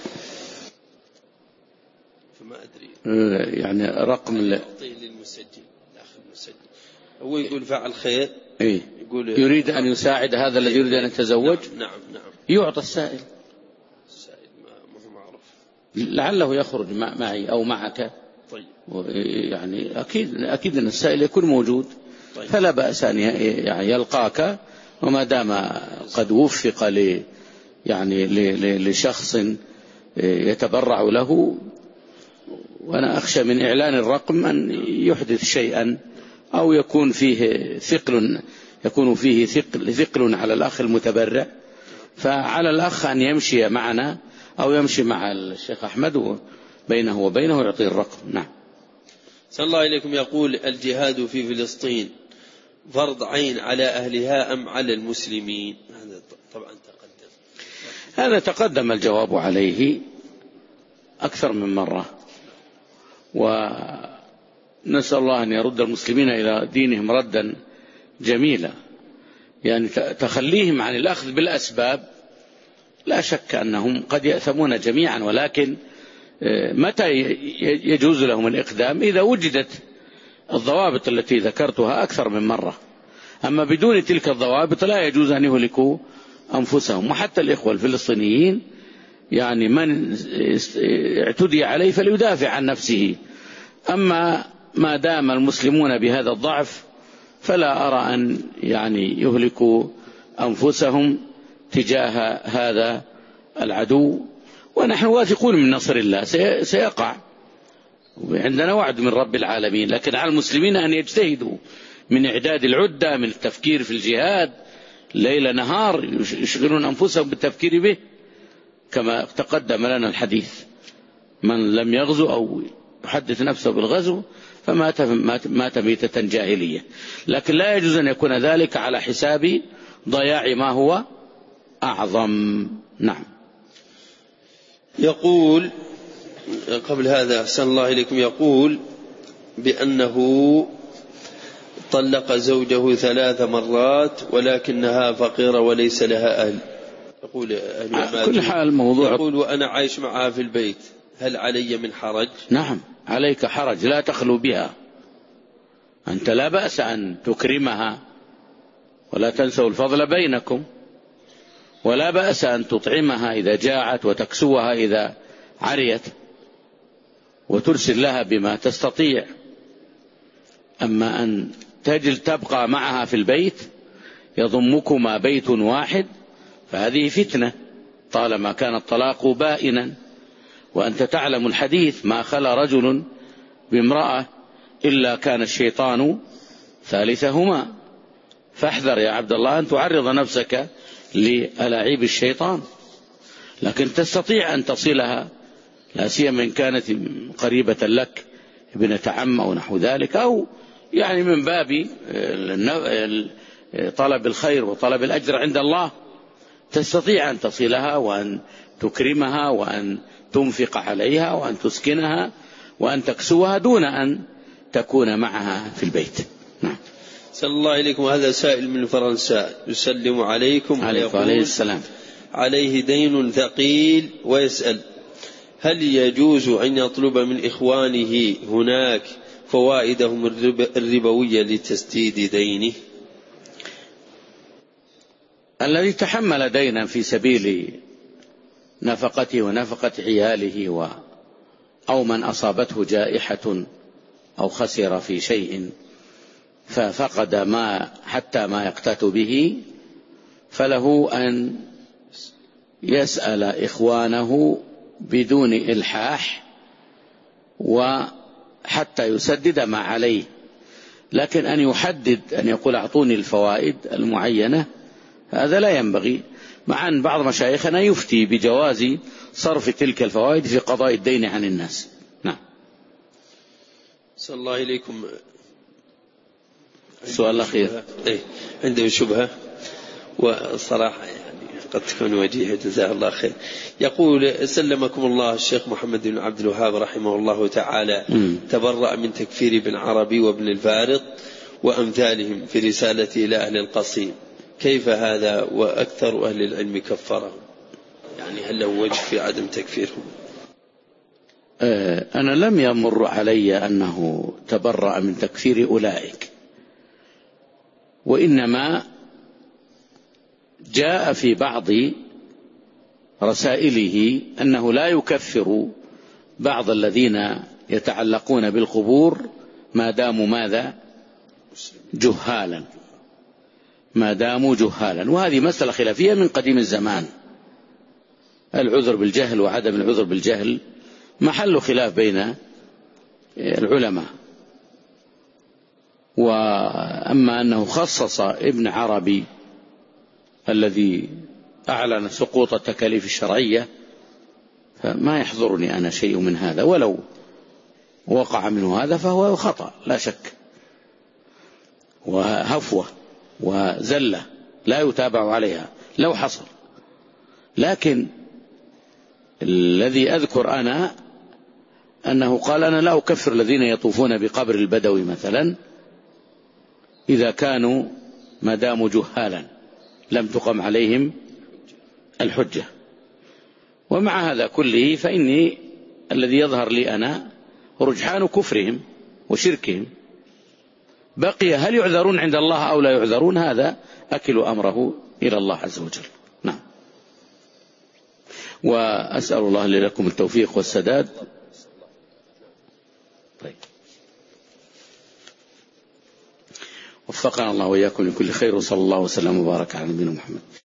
فما أدري يعني رقم للمسجل الأخ المسجل. هو يقول فعل خير. إيه؟ يقول يريد أن يساعد هذا الذي يريد أن يتزوج. نعم نعم, نعم. يعطى السائل. السائل ما هو معروف، لعله يخرج معي أو معك. طيب. يعني أكيد أكيد أن السائل يكون موجود. طيب. فلا بأس أن يعني يلقاك، وما دام قد وفق ل يعني لشخص يتبرع له. وأنا أخشى من إعلان الرقم أن يحدث شيئا أو يكون فيه ثقل يكون فيه ثقل, ثقل على الأخ المتبرع، فعلى الأخ أن يمشي معنا أو يمشي مع الشيخ أحمد بينه وبينه ويعطي الرقم. نعم. صلى الله عليكم. يقول الجهاد في فلسطين فرض عين على أهلها أم على المسلمين؟ هذا طبعا تقدم هذا تقدم الجواب عليه أكثر من مرة، ونسأل الله أن يرد المسلمين إلى دينهم ردا جميلا. يعني تخليهم عن الأخذ بالأسباب لا شك أنهم قد يأثمون جميعا، ولكن متى يجوز لهم الإقدام؟ إذا وجدت الضوابط التي ذكرتها أكثر من مرة. أما بدون تلك الضوابط لا يجوز أن يهلكوا أنفسهم. وحتى الإخوة الفلسطينيين يعني من اعتدي عليه فليدافع عن نفسه، أما ما دام المسلمون بهذا الضعف فلا أرى أن يعني يهلكوا أنفسهم تجاه هذا العدو. ونحن واثقون من نصر الله سيقع، عندنا وعد من رب العالمين، لكن على المسلمين أن يجتهدوا من إعداد العدة، من التفكير في الجهاد ليل نهار، يشغلون أنفسهم بالتفكير به كما تقدم لنا الحديث: من لم يغزو أو يحدث نفسه بالغزو فمات مات ميتة جاهلية. لكن لا يجوز أن يكون ذلك على حساب ضياع ما هو أعظم. نعم. يقول قبل هذا أحسن الله إليكم، يقول بأنه طلق زوجه ثلاث مرات ولكنها فقيرة وليس لها أهل. يقول على كل حال موضوع، يقول وأنا عايش معها في البيت، هل علي من حرج؟ نعم عليك حرج، لا تخلو بها. أنت لا بأس أن تكرمها ولا تنسوا الفضل بينكم، ولا بأس أن تطعمها إذا جاعت وتكسوها إذا عريت وترسل لها بما تستطيع. أما أن تجل تبقى معها في البيت يضمكما بيت واحد فهذه فتنة طالما كان الطلاق بائنا. وأنت تعلم الحديث: ما خلا رجل بامرأة إلا كان الشيطان ثالثهما. فاحذر يا عبد الله أن تعرض نفسك لألاعيب الشيطان، لكن تستطيع أن تصلها، لا سيما إن كانت قريبة لك، ابنة عم أو نحو ذلك، أو يعني من باب طلب الخير وطلب الأجر عند الله. تستطيع أن تصلها وأن تكرمها وأن تنفق عليها وأن تسكنها وأن تكسوها دون أن تكون معها في البيت. نعم. صلى الله عليكم. هذا سائل من فرنسا يسلم عليكم عليه السلام، عليه دين ثقيل، ويسأل: هل يجوز أن يطلب من إخوانه هناك فوائدهم الربوية لتسديد دينه؟ الذي تحمل دينا في سبيل نفقته ونفقة عياله و أو من أصابته جائحة أو خسر في شيء ففقد ما حتى ما يقتات به، فله أن يسأل إخوانه بدون إلحاح وحتى يسدد ما عليه. لكن أن يحدد أن يقول أعطوني الفوائد المعينة هذا لا ينبغي، مع أن بعض مشايخنا يفتي بجواز صرف تلك الفوائد في قضاء الدين عن الناس. نعم. صلى الله إليكم. السؤال الأخير إيه عنده شبهة والصراحة يعني قد تكون وجيهة، جزاه الله خير. يقول: سلمكم الله الشيخ محمد بن عبد الوهاب رحمه الله تعالى م. تبرأ من تكفير ابن عربي وابن الفارض وأمثالهم في رسالته إلى أهل القصيم، كيف هذا وأكثر أهل العلم كفرهم؟ يعني هل له وجه في عدم تكفيرهم؟ أنا لم يمر علي أنه تبرأ من تكفير أولئك، وإنما جاء في بعض رسائله أنه لا يكفر بعض الذين يتعلقون بالقبور ما داموا ماذا؟ جهالا، ما داموا جهالا. وهذه مسألة خلافية من قديم الزمان. العذر بالجهل وعدم العذر بالجهل محل خلاف بين العلماء. وأما أنه خصص ابن عربي الذي أعلن سقوط التكاليف الشرعية فما يحضرني أنا شيء من هذا، ولو وقع منه هذا فهو خطأ لا شك، وهفوة وزلة لا يتابع عليها لو حصل. لكن الذي أذكر أنا أنه قال: أنا لا أكفر الذين يطوفون بقبر البدوي مثلا إذا كانوا ما داموا جهالا، لم تقم عليهم الحجة. ومع هذا كله فإني الذي يظهر لي أنا رجحان كفرهم وشركهم. بقي هل يعذرون عند الله أو لا يعذرون، هذا أكل أمره إلى الله عز وجل. نعم. وأسأل الله لي لكم التوفيق والسداد. طيب. وفقنا الله وإياكم لكل خير، وصلى الله وسلم وبارك على نبينا محمد.